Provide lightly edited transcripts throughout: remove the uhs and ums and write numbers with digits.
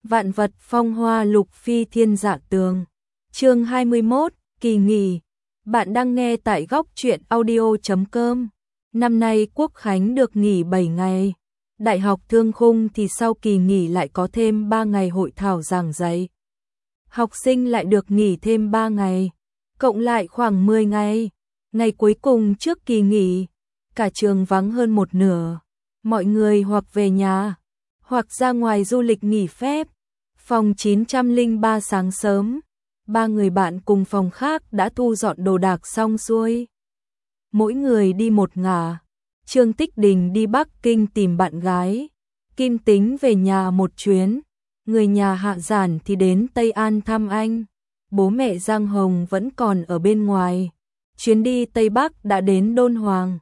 Vạn vật phong hoa lục phi thiên dạ tường. Chương 21, kỳ nghỉ. Bạn đang nghe tại góc truyện audio.com. Năm nay Quốc Khánh được nghỉ 7 ngày. Đại học Thương Khung thì sau kỳ nghỉ lại có thêm 3 ngày hội thảo giảng dạy. Học sinh lại được nghỉ thêm 3 ngày, cộng lại khoảng 10 ngày. Ngày cuối cùng trước kỳ nghỉ, cả trường vắng hơn một nửa. Mọi người hoặc về nhà, hoặc ra ngoài du lịch nghỉ phép. Phòng 903 sáng sớm, 3 người bạn cùng phòng khác đã thu dọn đồ đạc xong xuôi. Mỗi người đi một ngả. Trương Tích Đình đi Bắc Kinh tìm bạn gái, Kim Tính về nhà một chuyến, người nhà Hạ Giản thì đến Tây An thăm anh. Bố mẹ Giang Hồng vẫn còn ở bên ngoài. Chuyến đi Tây Bắc đã đến Đôn Hoàng.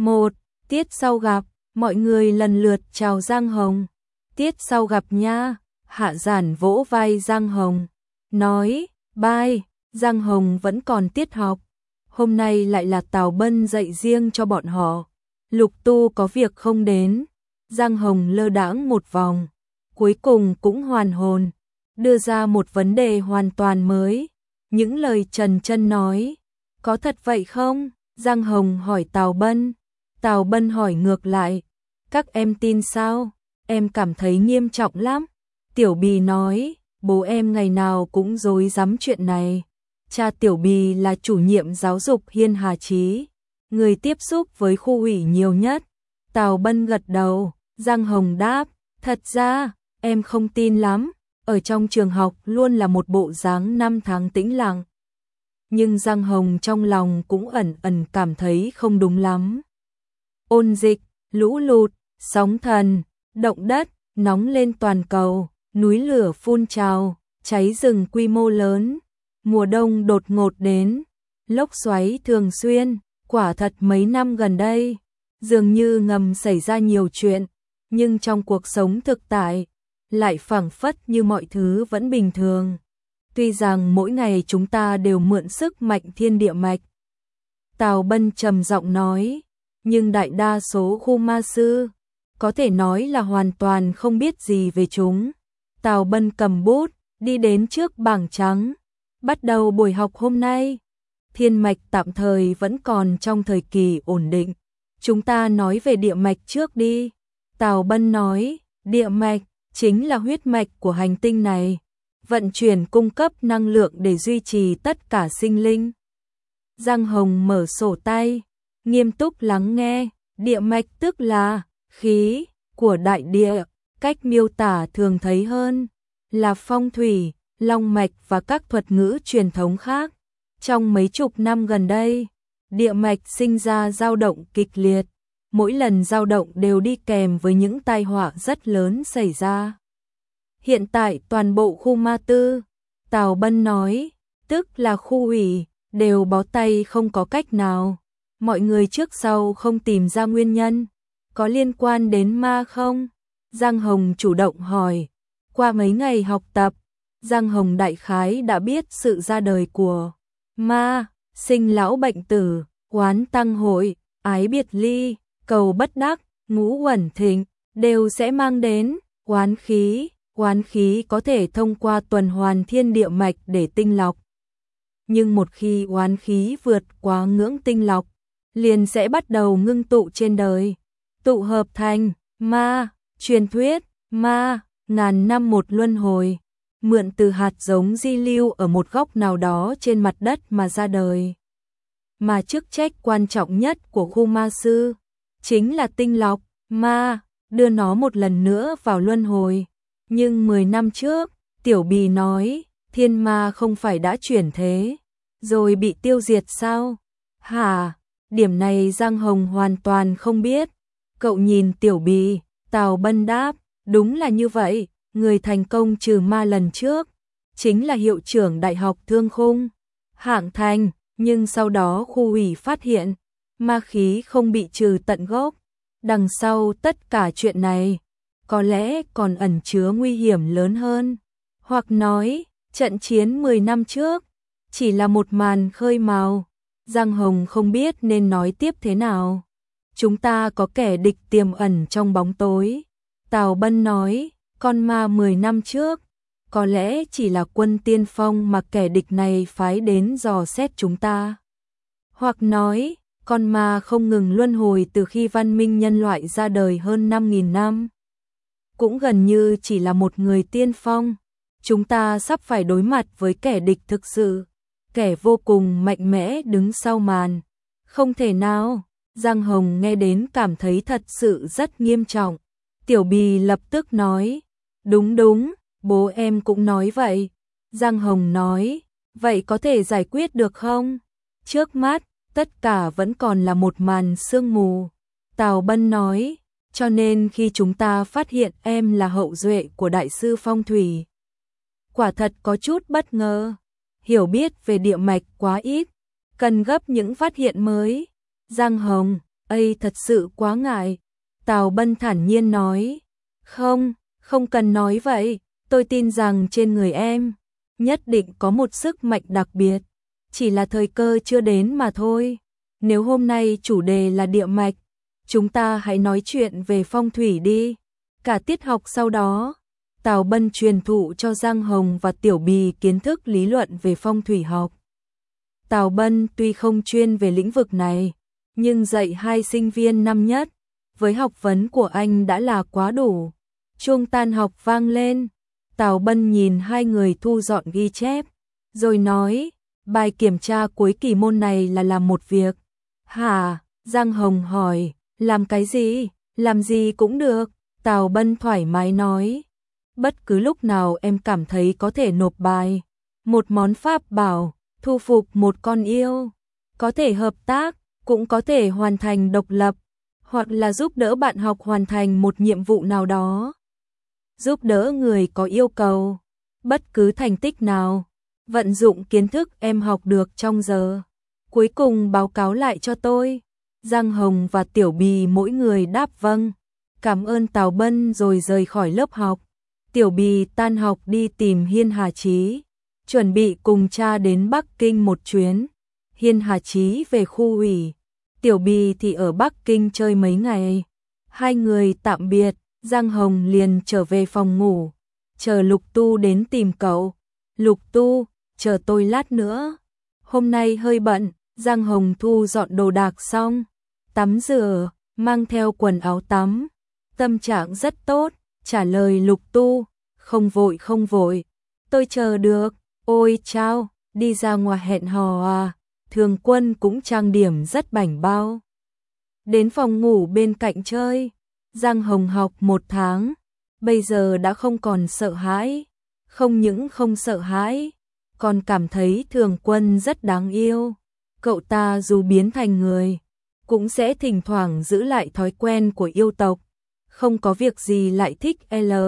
Tiết sau gặp, mọi người lần lượt chào Giang Hồng. Tiết sau gặp nha. Hạ Giản vỗ vai Giang Hồng, nói, bye. Giang Hồng vẫn còn tiết học. Hôm nay lại là Tào Bân dạy riêng cho bọn họ. Lục Tu có việc không đến. Giang Hồng lơ đãng một vòng, cuối cùng cũng hoàn hồn, đưa ra một vấn đề hoàn toàn mới. Những lời Trần Chân nói, có thật vậy không? Giang Hồng hỏi Tào Bân. Tào Bân hỏi ngược lại, các em tin sao? Em cảm thấy nghiêm trọng lắm. Tiểu Bì nói, bố em ngày nào cũng rối rắm chuyện này. Cha Tiểu Bì là chủ nhiệm giáo dục Hiên Hà Chí, người tiếp xúc với khu ủy nhiều nhất. Tào Bân gật đầu. Giang Hồng đáp, thật ra, em không tin lắm. Ở trong trường học luôn là một bộ dáng 5 tháng tĩnh lặng. Nhưng Giang Hồng trong lòng cũng ẩn ẩn cảm thấy không đúng lắm. Ôn dịch, lũ lụt, sóng thần, động đất, nóng lên toàn cầu, núi lửa phun trào, cháy rừng quy mô lớn, mùa đông đột ngột đến, lốc xoáy thường xuyên, quả thật mấy năm gần đây, dường như ngầm xảy ra nhiều chuyện, nhưng trong cuộc sống thực tại, lại phảng phất như mọi thứ vẫn bình thường. Tuy rằng mỗi ngày chúng ta đều mượn sức mạnh thiên địa mạch. Tào Bân trầm giọng nói, nhưng đại đa số khu ma sư, có thể nói là hoàn toàn không biết gì về chúng. Tào Bân cầm bút, đi đến trước bảng trắng. Bắt đầu buổi học hôm nay. Thiên mạch tạm thời vẫn còn trong thời kỳ ổn định. Chúng ta nói về địa mạch trước đi. Tào Bân nói, địa mạch chính là huyết mạch của hành tinh này, vận chuyển cung cấp năng lượng để duy trì tất cả sinh linh. Giang Hồng mở sổ tay, nghiêm túc lắng nghe. Địa mạch tức là khí của đại địa, cách miêu tả thường thấy hơn là phong thủy, long mạch và các thuật ngữ truyền thống khác. Trong mấy chục năm gần đây, địa mạch sinh ra dao động kịch liệt. Mỗi lần dao động đều đi kèm với những tai họa rất lớn xảy ra. Hiện tại toàn bộ khu ma tư, Tào Bân nói, tức là khu ủy, đều bó tay không có cách nào. Mọi người trước sau không tìm ra nguyên nhân. Có liên quan đến ma không? Giang Hồng chủ động hỏi. Qua mấy ngày học tập, Giang Hồng đại khái đã biết sự ra đời của ma, sinh lão bệnh tử, oán tăng hội, ái biệt ly, cầu bất đắc, ngũ uẩn thịnh, đều sẽ mang đến oán khí. Oán khí có thể thông qua tuần hoàn thiên địa mạch để tinh lọc. Nhưng một khi oán khí vượt quá ngưỡng tinh lọc, liền sẽ bắt đầu ngưng tụ trên đời, tụ hợp thành ma. Truyền thuyết ma ngàn năm một luân hồi, mượn từ hạt giống di lưu ở một góc nào đó trên mặt đất mà ra đời. Mà chức trách quan trọng nhất của khu ma sư chính là tinh lọc ma, đưa nó một lần nữa vào luân hồi. Nhưng 10 năm trước, Tiểu Bì nói, thiên ma không phải đã chuyển thế, rồi bị tiêu diệt sao? Hả? Điểm này Giang Hồng hoàn toàn không biết. Cậu nhìn Tiểu Bì. Tào Bân đáp, đúng là như vậy. Người thành công trừ ma lần trước chính là hiệu trưởng Đại học Thương Khung, Hạng Thành. Nhưng sau đó khu ủy phát hiện ma khí không bị trừ tận gốc. Đằng sau tất cả chuyện này có lẽ còn ẩn chứa nguy hiểm lớn hơn. Hoặc nói, trận chiến 10 năm trước chỉ là một màn khơi mào. Giang Hồng không biết nên nói tiếp thế nào. Chúng ta có kẻ địch tiềm ẩn trong bóng tối. Tào Bân nói, con ma 10 năm trước có lẽ chỉ là quân tiên phong mà kẻ địch này phái đến dò xét chúng ta. Hoặc nói, con ma không ngừng luân hồi từ khi văn minh nhân loại ra đời hơn 5.000 năm. Cũng gần như chỉ là một người tiên phong. Chúng ta sắp phải đối mặt với kẻ địch thực sự, kẻ vô cùng mạnh mẽ đứng sau màn. Không thể nào. Giang Hồng nghe đến cảm thấy thật sự rất nghiêm trọng. Tiểu Bì lập tức nói, đúng đúng, bố em cũng nói vậy. Giang Hồng nói, vậy có thể giải quyết được không? Trước mắt, tất cả vẫn còn là một màn sương mù. Tào Bân nói, cho nên khi chúng ta phát hiện em là hậu duệ của đại sư phong thủy, quả thật có chút bất ngờ. Hiểu biết về địa mạch quá ít, cần gấp những phát hiện mới. Giang Hồng, ấy thật sự quá ngại. Tào Bân thản nhiên nói, không cần nói vậy, tôi tin rằng trên người em nhất định có một sức mạnh đặc biệt, chỉ là thời cơ chưa đến mà thôi. Nếu hôm nay chủ đề là địa mạch, chúng ta hãy nói chuyện về phong thủy đi. Cả tiết học sau đó, Tào Bân truyền thụ cho Giang Hồng và Tiểu Bì kiến thức lý luận về phong thủy học. Tào Bân tuy không chuyên về lĩnh vực này, nhưng dạy hai sinh viên năm nhất, với học vấn của anh đã là quá đủ. Chuông tan học vang lên, Tào Bân nhìn hai người thu dọn ghi chép, rồi nói, bài kiểm tra cuối kỳ môn này là làm một việc. Hả? Giang Hồng hỏi, làm cái gì? Làm gì cũng được, Tào Bân thoải mái nói. Bất cứ lúc nào em cảm thấy có thể nộp bài. Một món pháp bảo, thu phục một con yêu. Có thể hợp tác, cũng có thể hoàn thành độc lập, hoặc là giúp đỡ bạn học hoàn thành một nhiệm vụ nào đó. Giúp đỡ người có yêu cầu, bất cứ thành tích nào, vận dụng kiến thức em học được trong giờ. Cuối cùng báo cáo lại cho tôi. Giang Hồng và Tiểu Bì mỗi người đáp vâng, cảm ơn Tào Bân rồi rời khỏi lớp học. Tiểu Bì tan học đi tìm Hiên Hà Chí, chuẩn bị cùng cha đến Bắc Kinh một chuyến. Hiên Hà Chí về khu ủy, Tiểu Bì thì ở Bắc Kinh chơi mấy ngày. Hai người tạm biệt, Giang Hồng liền trở về phòng ngủ, chờ Lục Tu đến tìm cậu. Lục Tu, chờ tôi lát nữa. Hôm nay hơi bận. Giang Hồng thu dọn đồ đạc xong, tắm rửa, mang theo quần áo tắm. Tâm trạng rất tốt, trả lời Lục Tu, không vội, tôi chờ được. Ôi chao, đi ra ngoài hẹn hò à? Thường Quân cũng trang điểm rất bảnh bao. Đến phòng ngủ bên cạnh chơi. Giang Hồng học 1 tháng, bây giờ đã không còn sợ hãi. Không những không sợ hãi, còn cảm thấy Thường Quân rất đáng yêu. Cậu ta dù biến thành người, cũng sẽ thỉnh thoảng giữ lại thói quen của yêu tộc. Không có việc gì lại thích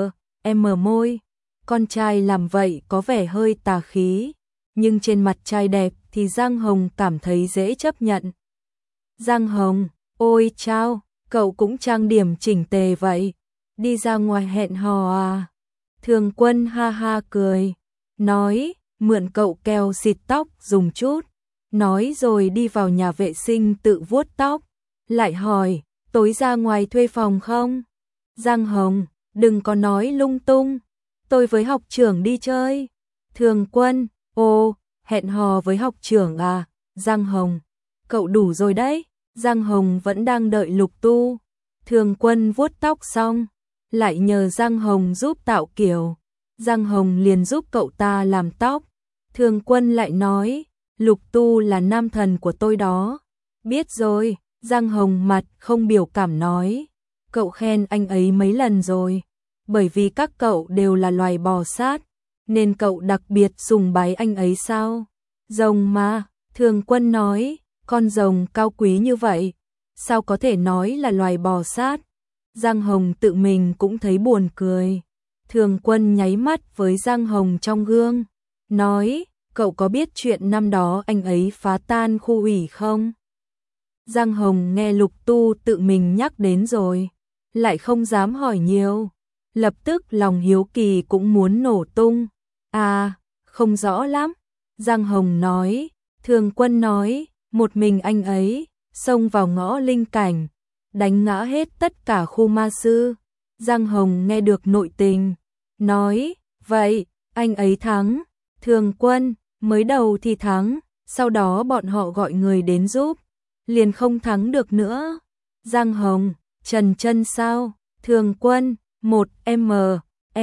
M môi. Con trai làm vậy có vẻ hơi tà khí, nhưng trên mặt trai đẹp thì Giang Hồng cảm thấy dễ chấp nhận. Giang Hồng, ôi chao, cậu cũng trang điểm chỉnh tề vậy, đi ra ngoài hẹn hò à? Thường Quân ha ha cười, nói, mượn cậu keo xịt tóc dùng chút. Nói rồi đi vào nhà vệ sinh tự vuốt tóc, lại hỏi, tối ra ngoài thuê phòng không? Giang Hồng, đừng có nói lung tung, tôi với học trưởng đi chơi. Thường Quân, ồ, hẹn hò với học trưởng à? Giang Hồng, cậu đủ rồi đấy. Giang Hồng vẫn đang đợi Lục Tu. Thường Quân vuốt tóc xong, lại nhờ Giang Hồng giúp tạo kiểu. Giang Hồng liền giúp cậu ta làm tóc. Thường Quân lại nói, Lục Tu là nam thần của tôi đó. Biết rồi, Giang Hồng mặt không biểu cảm nói. Cậu khen anh ấy mấy lần rồi, bởi vì các cậu đều là loài bò sát, nên cậu đặc biệt sùng bái anh ấy sao? Rồng mà, Thường Quân nói, con rồng cao quý như vậy, sao có thể nói là loài bò sát? Giang Hồng tự mình cũng thấy buồn cười. Thường Quân nháy mắt với Giang Hồng trong gương, nói, cậu có biết chuyện năm đó anh ấy phá tan khu ủy không? Giang Hồng nghe Lục Tu tự mình nhắc đến rồi, lại không dám hỏi nhiều, lập tức lòng hiếu kỳ cũng muốn nổ tung. À, không rõ lắm. Giang Hồng nói, Thường Quân nói, một mình anh ấy xông vào ngõ linh cảnh, đánh ngã hết tất cả khu ma sư. Giang Hồng nghe được nội tình, nói, vậy, Anh ấy thắng, Thường Quân, mới đầu thì thắng, sau đó bọn họ gọi người đến giúp, liền không thắng được nữa. Giang Hồng, Trần Chân sao? Thường Quân, 1M,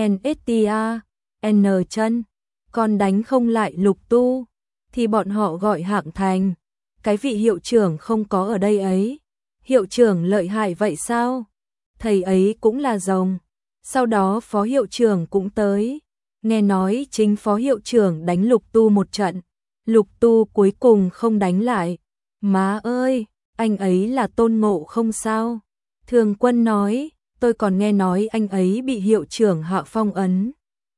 NSTA, N Chân, còn đánh không lại Lục Tu, thì bọn họ gọi Hạng Thành. Cái vị hiệu trưởng không có ở đây ấy. Hiệu trưởng lợi hại vậy sao? Thầy ấy cũng là rồng. Sau đó phó hiệu trưởng cũng tới. Nghe nói chính phó hiệu trưởng đánh Lục Tu một trận. Lục Tu cuối cùng không đánh lại. Má ơi, anh ấy là Tôn Ngộ không sao? Thường Quân nói, tôi còn nghe nói anh ấy bị hiệu trưởng Hạ phong ấn.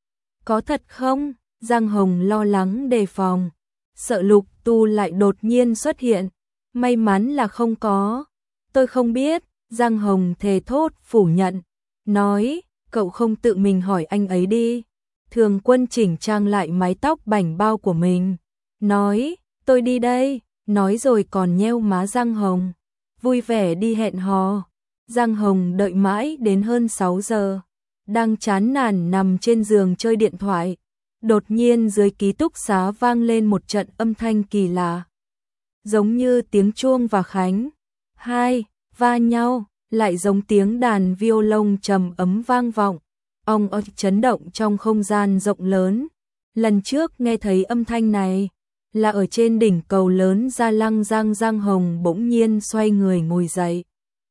Có thật không? Giang Hồng lo lắng đề phòng. Sợ Lục Tu lại đột nhiên xuất hiện. May mắn là không có. Tôi không biết. Giang Hồng thề thốt phủ nhận. Nói, cậu không tự mình hỏi anh ấy đi. Thường Quân chỉnh trang lại mái tóc bảnh bao của mình. Nói, tôi đi đây. Nói rồi còn nheo má Giang Hồng. Vui vẻ đi hẹn hò. Giang Hồng đợi mãi đến hơn 6 giờ. Đang chán nản nằm trên giường chơi điện thoại. Đột nhiên dưới ký túc xá vang lên một trận âm thanh kỳ lạ. Giống như tiếng chuông và khánh. Hai, va nhau, lại giống tiếng đàn violon trầm ấm vang vọng. Ong ong chấn động trong không gian rộng lớn. Lần trước nghe thấy âm thanh này là ở trên đỉnh cầu lớn Gia Lăng Giang. Giang Hồng bỗng nhiên xoay người ngồi dậy.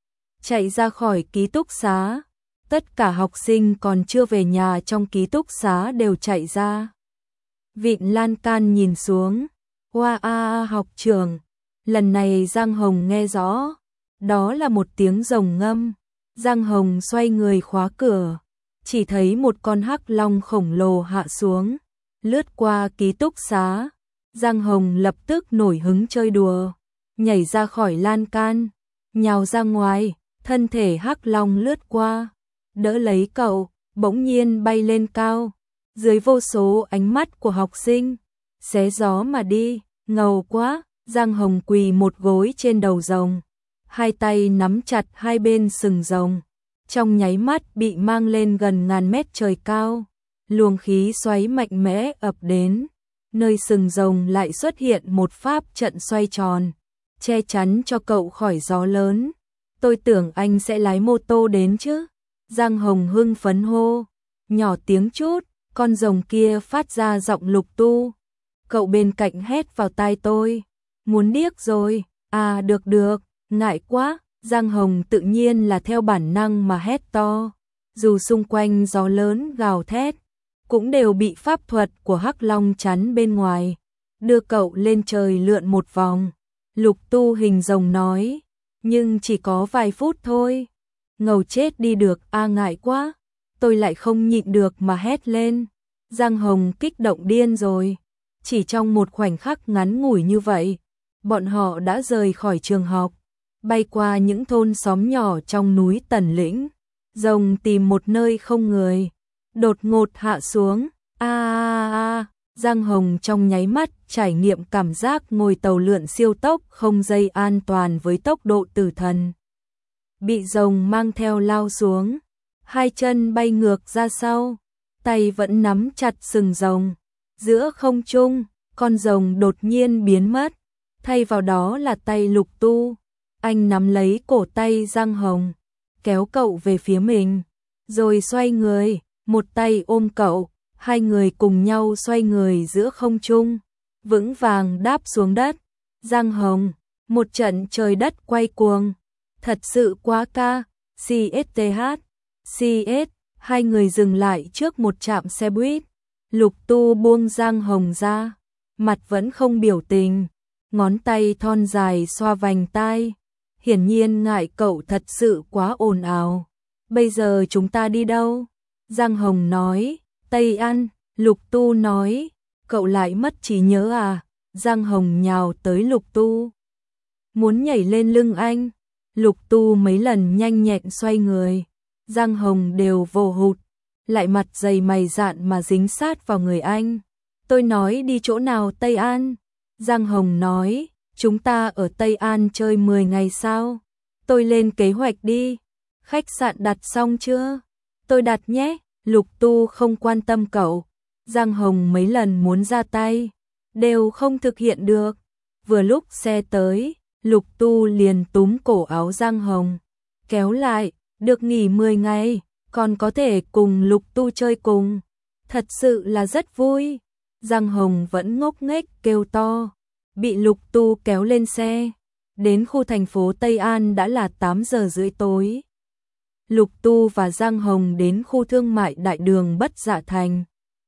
Chạy ra khỏi ký túc xá. Tất cả học sinh còn chưa về nhà trong ký túc xá đều chạy ra. Vịn lan can nhìn xuống. Wow, học trường. Lần này Giang Hồng nghe rõ. Đó là một tiếng rồng ngâm. Giang Hồng xoay người khóa cửa. Chỉ thấy một con hắc long khổng lồ hạ xuống. Lướt qua ký túc xá. Giang Hồng lập tức nổi hứng chơi đùa. Nhảy ra khỏi lan can. Nhào ra ngoài. Thân thể hắc long lướt qua. Đỡ lấy cậu, bỗng nhiên bay lên cao. Dưới vô số ánh mắt của học sinh. Xé gió mà đi, ngầu quá. Giang Hồng quỳ một gối trên đầu rồng. Hai tay nắm chặt hai bên sừng rồng. Trong nháy mắt bị mang lên gần ngàn mét trời cao. Luồng khí xoáy mạnh mẽ ập đến. Nơi sừng rồng lại xuất hiện một pháp trận xoay tròn. Che chắn cho cậu khỏi gió lớn. Tôi tưởng anh sẽ lái mô tô đến chứ. Giang Hồng hưng phấn hô. Nhỏ tiếng chút, con rồng kia phát ra giọng Lục Tu. Cậu bên cạnh hét vào tai tôi. Muốn điếc rồi, à được, ngại quá. Giang Hồng tự nhiên là theo bản năng mà hét to. Dù xung quanh gió lớn gào thét, cũng đều bị pháp thuật của Hắc Long chắn bên ngoài. Đưa cậu lên trời lượn một vòng. Lục Tu hình rồng nói. Nhưng chỉ có vài phút thôi. Ngầu chết đi được, ngại quá. Tôi lại không nhịn được mà hét lên. Giang Hồng kích động điên rồi. Chỉ trong một khoảnh khắc ngắn ngủi như vậy, bọn họ đã rời khỏi trường học, bay qua những thôn xóm nhỏ trong núi Tần Lĩnh. Rồng tìm một nơi không người, đột ngột hạ xuống. Giang Hồng trong nháy mắt trải nghiệm cảm giác ngồi tàu lượn siêu tốc không dây an toàn với tốc độ tử thần. Bị rồng mang theo lao xuống, hai chân bay ngược ra sau, tay vẫn nắm chặt sừng rồng. Giữa không trung, con rồng đột nhiên biến mất, thay vào đó là tay Lục Tu. Anh nắm lấy cổ tay Giang Hồng, kéo cậu về phía mình, rồi xoay người, một tay ôm cậu, hai người cùng nhau xoay người giữa không trung, vững vàng đáp xuống đất. Giang Hồng, một trận trời đất quay cuồng, thật sự quá ca. CS, hai người dừng lại trước một trạm xe buýt. Lục Tu buông Giang Hồng ra, mặt vẫn không biểu tình, ngón tay thon dài xoa vành tai. Hiển nhiên ngại cậu thật sự quá ồn ào. Bây giờ chúng ta đi đâu? Giang Hồng nói, Tây An. Lục Tu nói, cậu lại mất trí nhớ à? Giang Hồng nhào tới Lục Tu, muốn nhảy lên lưng anh. Lục Tu mấy lần nhanh nhẹn xoay người, Giang Hồng đều vồ hụt, lại mặt dày mày dạn mà dính sát vào người anh. Tôi nói đi chỗ nào Tây An? Giang Hồng nói, chúng ta ở Tây An chơi 10 ngày sao? Tôi lên kế hoạch đi. Khách sạn đặt xong chưa? Tôi đặt nhé. Lục Tu không quan tâm cậu. Giang Hồng mấy lần muốn ra tay, đều không thực hiện được. Vừa lúc xe tới, Lục Tu liền túm cổ áo Giang Hồng, kéo lại, được nghỉ 10 ngày, còn có thể cùng Lục Tu chơi cùng. Thật sự là rất vui. Giang Hồng vẫn ngốc nghếch kêu to, bị Lục Tu kéo lên xe. Đến khu thành phố Tây An đã là 8 giờ rưỡi tối. Lục Tu và Giang Hồng đến khu thương mại đại đường Bất Dạ Thành.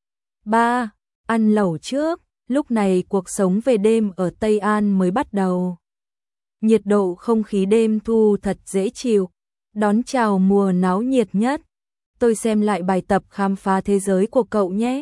3. Ăn lẩu trước, lúc này cuộc sống về đêm ở Tây An mới bắt đầu. Nhiệt độ không khí đêm thu thật dễ chịu, đón chào mùa náo nhiệt nhất. Tôi xem lại bài tập khám phá thế giới của cậu nhé.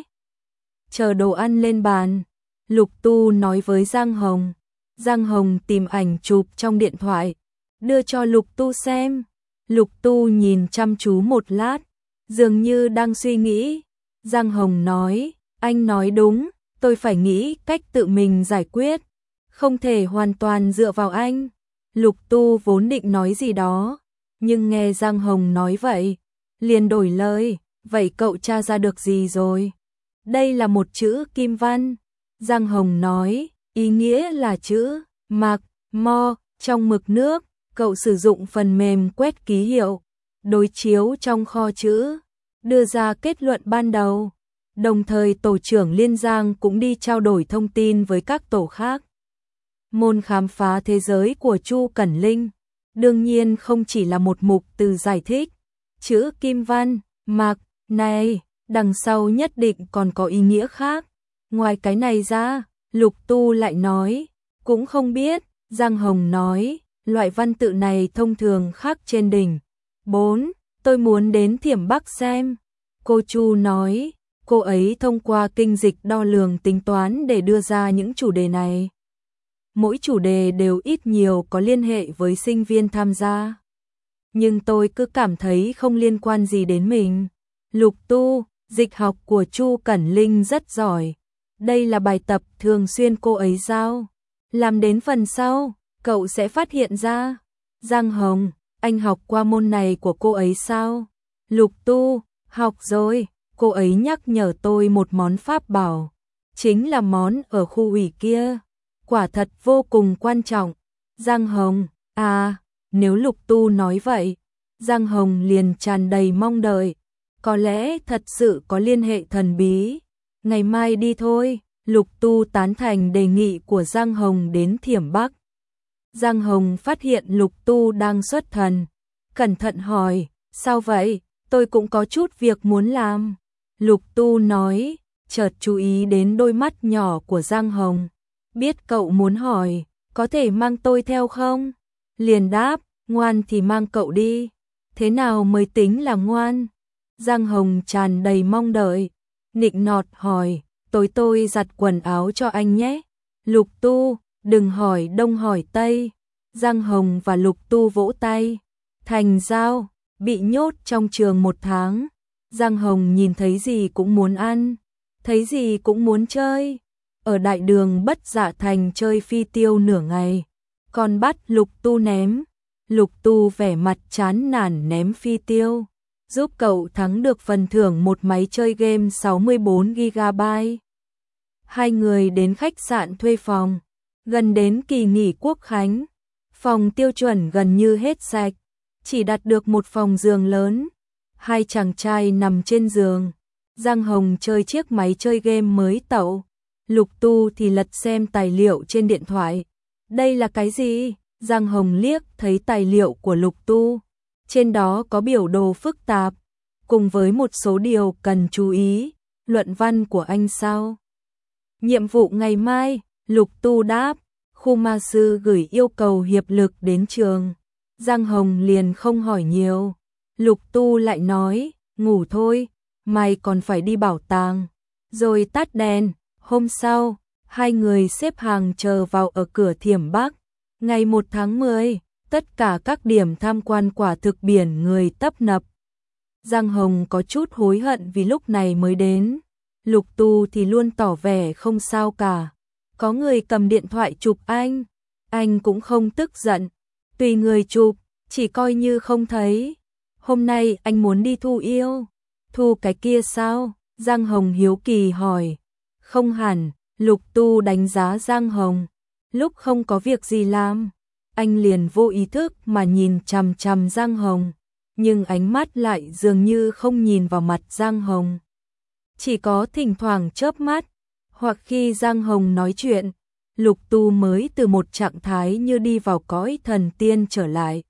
Chờ đồ ăn lên bàn, Lục Tu nói với Giang Hồng. Giang Hồng tìm ảnh chụp trong điện thoại, đưa cho Lục Tu xem. Lục Tu nhìn chăm chú một lát, dường như đang suy nghĩ. Giang Hồng nói, anh nói đúng, tôi phải nghĩ cách tự mình giải quyết, không thể hoàn toàn dựa vào anh. Lục Tu vốn định nói gì đó, nhưng nghe Giang Hồng nói vậy, liền đổi lời, vậy cậu tra ra được gì rồi? Đây là một chữ kim văn. Giang Hồng nói, ý nghĩa là chữ mạc, mo, trong mực nước. Cậu sử dụng phần mềm quét ký hiệu, đối chiếu trong kho chữ, đưa ra kết luận ban đầu. Đồng thời tổ trưởng Liên Giang cũng đi trao đổi thông tin với các tổ khác. Môn khám phá thế giới của Chu Cẩn Linh, đương nhiên không chỉ là một mục từ giải thích. Chữ kim văn, mạc, này, đằng sau nhất định còn có ý nghĩa khác. Ngoài cái này ra, Lục Tu lại nói, cũng không biết. Giang Hồng nói, loại văn tự này thông thường khắc trên đỉnh. 4. Tôi muốn đến Thiểm Bắc xem. Cô Chu nói, cô ấy thông qua kinh dịch đo lường tính toán để đưa ra những chủ đề này. Mỗi chủ đề đều ít nhiều có liên hệ với sinh viên tham gia. Nhưng tôi cứ cảm thấy không liên quan gì đến mình. Lục Tu, dịch học của Chu Cẩn Linh rất giỏi. Đây là bài tập thường xuyên cô ấy giao. Làm đến phần sau, cậu sẽ phát hiện ra. Giang Hồng, anh học qua môn này của cô ấy sao? Lục Tu, học rồi, cô ấy nhắc nhở tôi một món pháp bảo. Chính là món ở khu ủy kia. Quả thật vô cùng quan trọng. Giang Hồng, à, nếu Lục Tu nói vậy, Giang Hồng liền tràn đầy mong đợi. Có lẽ thật sự có liên hệ thần bí. Ngày mai đi thôi. Lục Tu tán thành đề nghị của Giang Hồng đến Thiểm Bắc. Giang Hồng phát hiện Lục Tu đang xuất thần, cẩn thận hỏi, sao vậy? Tôi cũng có chút việc muốn làm. Lục Tu nói, chợt chú ý đến đôi mắt nhỏ của Giang Hồng. Biết cậu muốn hỏi, có thể mang tôi theo không? Liền đáp, ngoan thì mang cậu đi. Thế nào mới tính là ngoan? Giang Hồng tràn đầy mong đợi, nịnh nọt hỏi, tối tôi giặt quần áo cho anh nhé. Lục Tu, đừng hỏi đông hỏi tây. Giang Hồng và Lục Tu vỗ tay. Thành giao, bị nhốt trong trường 1 tháng. Giang Hồng nhìn thấy gì cũng muốn ăn, thấy gì cũng muốn chơi. Ở đại đường Bất Dạ Thành chơi phi tiêu nửa ngày, còn bắt Lục Tu ném. Lục Tu vẻ mặt chán nản ném phi tiêu, giúp cậu thắng được phần thưởng một máy chơi game 64GB. Hai người đến khách sạn thuê phòng, gần đến kỳ nghỉ Quốc khánh. Phòng tiêu chuẩn gần như hết sạch, chỉ đặt được một phòng giường lớn. Hai chàng trai nằm trên giường. Giang Hồng chơi chiếc máy chơi game mới tậu. Lục Tu thì lật xem tài liệu trên điện thoại. Đây là cái gì? Giang Hồng liếc thấy tài liệu của Lục Tu. Trên đó có biểu đồ phức tạp, cùng với một số điều cần chú ý. Luận văn của anh sao? Nhiệm vụ ngày mai, Lục Tu đáp. Khu ma sư gửi yêu cầu hiệp lực đến trường. Giang Hồng liền không hỏi nhiều. Lục Tu lại nói, ngủ thôi, mai còn phải đi bảo tàng. Rồi tắt đèn. Hôm sau, hai người xếp hàng chờ vào ở cửa Thiểm Bắc. Ngày 1 tháng 10, tất cả các điểm tham quan quả thực biển người tấp nập. Giang Hồng có chút hối hận vì lúc này mới đến. Lục Tu thì luôn tỏ vẻ không sao cả. Có người cầm điện thoại chụp anh cũng không tức giận. Tùy người chụp, chỉ coi như không thấy. Hôm nay anh muốn đi thu yêu. Thu cái kia sao? Giang Hồng hiếu kỳ hỏi. Không hẳn, Lục Tu đánh giá Giang Hồng. Lúc không có việc gì làm, anh liền vô ý thức mà nhìn chằm chằm Giang Hồng, nhưng ánh mắt lại dường như không nhìn vào mặt Giang Hồng. Chỉ có thỉnh thoảng chớp mắt, hoặc khi Giang Hồng nói chuyện, Lục Tu mới từ một trạng thái như đi vào cõi thần tiên trở lại.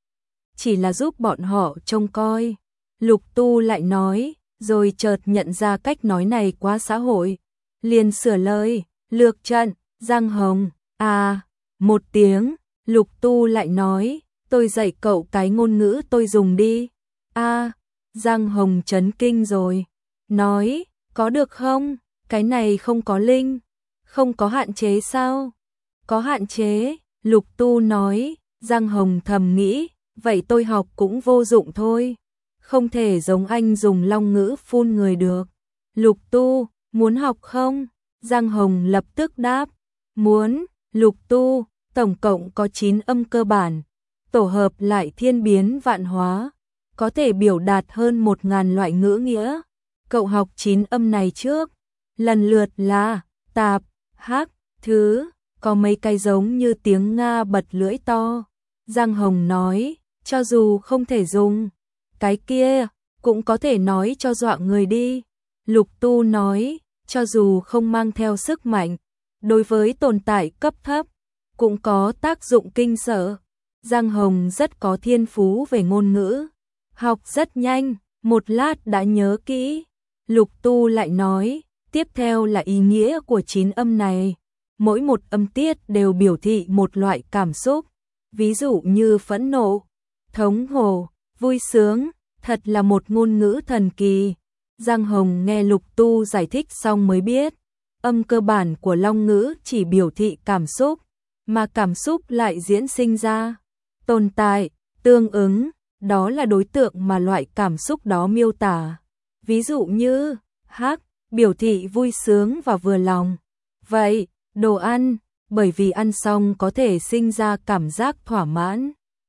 Chỉ là giúp bọn họ trông coi. Lục Tu lại nói, rồi chợt nhận ra cách nói này quá xã hội, liền sửa lời, lược trận. Giang Hồng, à, một tiếng. Lục Tu lại nói, tôi dạy cậu cái ngôn ngữ tôi dùng đi. À, Giang Hồng chấn kinh rồi, nói, có được không? Cái này không có link, không có hạn chế sao? Có hạn chế, Lục Tu nói. Giang Hồng thầm nghĩ, vậy tôi học cũng vô dụng thôi, không thể giống anh dùng long ngữ phun người được. Lục Tu, muốn học không? Giang Hồng lập tức đáp, muốn. Lục Tu, tổng cộng có 9 âm cơ bản, tổ hợp lại thiên biến vạn hóa, có thể biểu đạt hơn 1000 loại ngữ nghĩa. Cậu học 9 âm này trước, lần lượt là tạp, hắc, thứ, có mấy cái giống như tiếng Nga bật lưỡi to. Giang Hồng nói, cho dù không thể dùng cái kia, cũng có thể nói cho dọa người đi. Lục Tu nói, cho dù không mang theo sức mạnh, đối với tồn tại cấp thấp, cũng có tác dụng kinh sợ. Giang Hồng rất có thiên phú về ngôn ngữ, học rất nhanh, một lát đã nhớ kỹ. Lục Tu lại nói, tiếp theo là ý nghĩa của 9 âm này. Mỗi một âm tiết đều biểu thị một loại cảm xúc, ví dụ như phẫn nộ, thống hổ, vui sướng, thật là một ngôn ngữ thần kỳ. Giang Hồng nghe Lục Tu giải thích xong mới biết, âm cơ bản của long ngữ chỉ biểu thị cảm xúc, mà cảm xúc lại diễn sinh ra tồn tại, tương ứng, đó là đối tượng mà loại cảm xúc đó miêu tả. Ví dụ như, hắc, biểu thị vui sướng và vừa lòng. Vậy, đồ ăn, bởi vì ăn xong có thể sinh ra cảm giác thỏa mãn.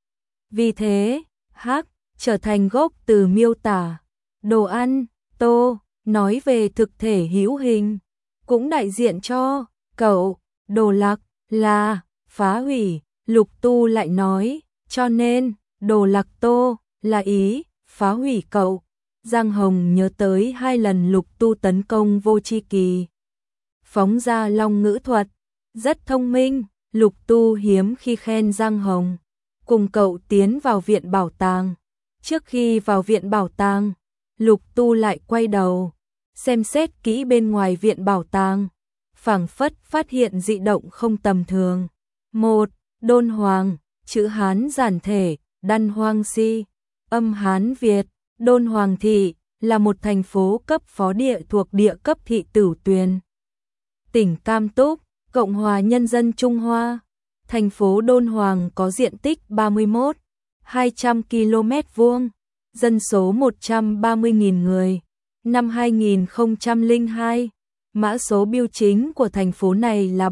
Vì thế, hắc trở thành gốc từ miêu tả đồ ăn. Tô, nói về thực thể hữu hình, cũng đại diện cho cậu. Đồ lạc là phá hủy. Lục Tu lại nói, cho nên đồ lạc tô là ý phá hủy cậu. Giang Hồng nhớ tới 2 lần Lục Tu tấn công Vô Chi Kỳ, phóng ra long ngữ thuật, rất thông minh. Lục Tu hiếm khi khen Giang Hồng, cùng cậu tiến vào viện bảo tàng. Trước khi vào viện bảo tàng, Lục Tu lại quay đầu, xem xét kỹ bên ngoài viện bảo tàng, phảng phất phát hiện dị động không tầm thường. Một, Đôn Hoàng, chữ Hán giản thể, Đan Hoang Si, âm Hán Việt. Đôn Hoàng Thị là một thành phố cấp phó địa thuộc địa cấp thị Tửu Tuyền, tỉnh Cam Túc, Cộng hòa Nhân dân Trung Hoa. Thành phố Đôn Hoàng có diện tích 31.200 km², dân số 130.000 người. Năm 2002, mã số bưu chính của thành phố này là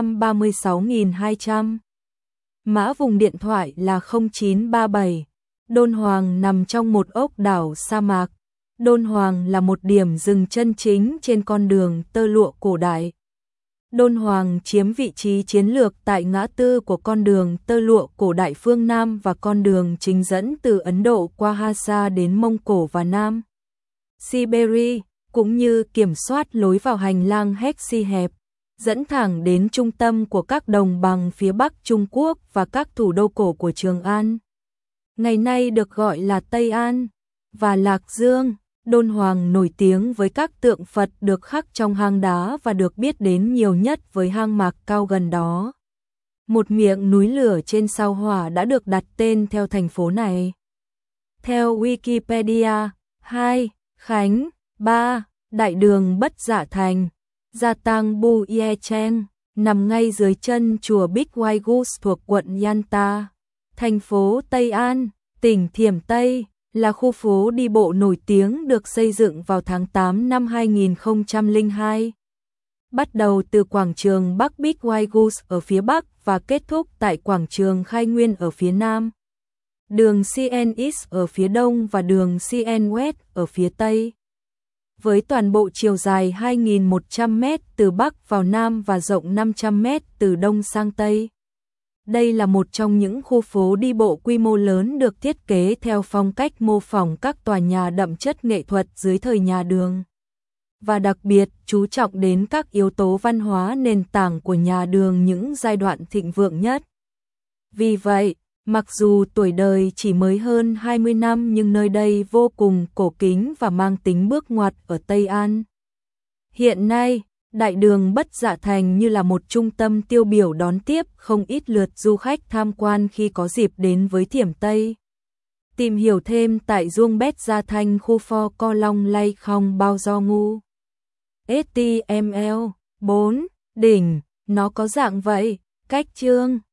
736.200. Mã vùng điện thoại là 0937. Đôn Hoàng nằm trong một ốc đảo sa mạc. Đôn Hoàng là một điểm dừng chân chính trên con đường tơ lụa cổ đại. Đôn Hoàng chiếm vị trí chiến lược tại ngã tư của con đường tơ lụa cổ đại phương Nam và con đường chính dẫn từ Ấn Độ qua Lhasa đến Mông Cổ và Nam Siberia, cũng như kiểm soát lối vào hành lang Hexi hẹp, dẫn thẳng đến trung tâm của các đồng bằng phía Bắc Trung Quốc và các thủ đô cổ của Trường An, ngày nay được gọi là Tây An, và Lạc Dương. Đôn Hoàng nổi tiếng với các tượng Phật được khắc trong hang đá và được biết đến nhiều nhất với hang Mạc Cao gần đó. Một miệng núi lửa trên sao Hỏa đã được đặt tên theo thành phố này. Theo Wikipedia, 2. Khánh, 3. Đại đường Bất Dạ Thành, Gia Tăng Bu Ye Cheng, nằm ngay dưới chân chùa Big White Goose thuộc quận Yanta. Thành phố Tây An, tỉnh Thiểm Tây, là khu phố đi bộ nổi tiếng được xây dựng vào tháng 8 năm 2002. Bắt đầu từ quảng trường Bắc Big White Goose ở phía Bắc và kết thúc tại quảng trường Khai Nguyên ở phía Nam. Đường CN East ở phía Đông và đường CN West ở phía Tây. với toàn bộ chiều dài 2.100 m từ Bắc vào Nam và rộng 500 m từ Đông sang Tây. Đây là một trong những khu phố đi bộ quy mô lớn được thiết kế theo phong cách mô phỏng các tòa nhà đậm chất nghệ thuật dưới thời nhà Đường. Và đặc biệt chú trọng đến các yếu tố văn hóa nền tảng của nhà Đường những giai đoạn thịnh vượng nhất. Vì vậy, mặc dù tuổi đời chỉ mới hơn 20 năm nhưng nơi đây vô cùng cổ kính và mang tính bước ngoặt ở Tây An. Hiện nay, Đại đường Bất Dạ Thành như là một trung tâm tiêu biểu đón tiếp không ít lượt du khách tham quan khi có dịp đến với Thiểm Tây. Tìm hiểu thêm tại Duong Bét Gia Thanh khu pho Co Long Lay Không Bao Do Ngu. HTML 4. Đỉnh, nó có dạng vậy, cách chương.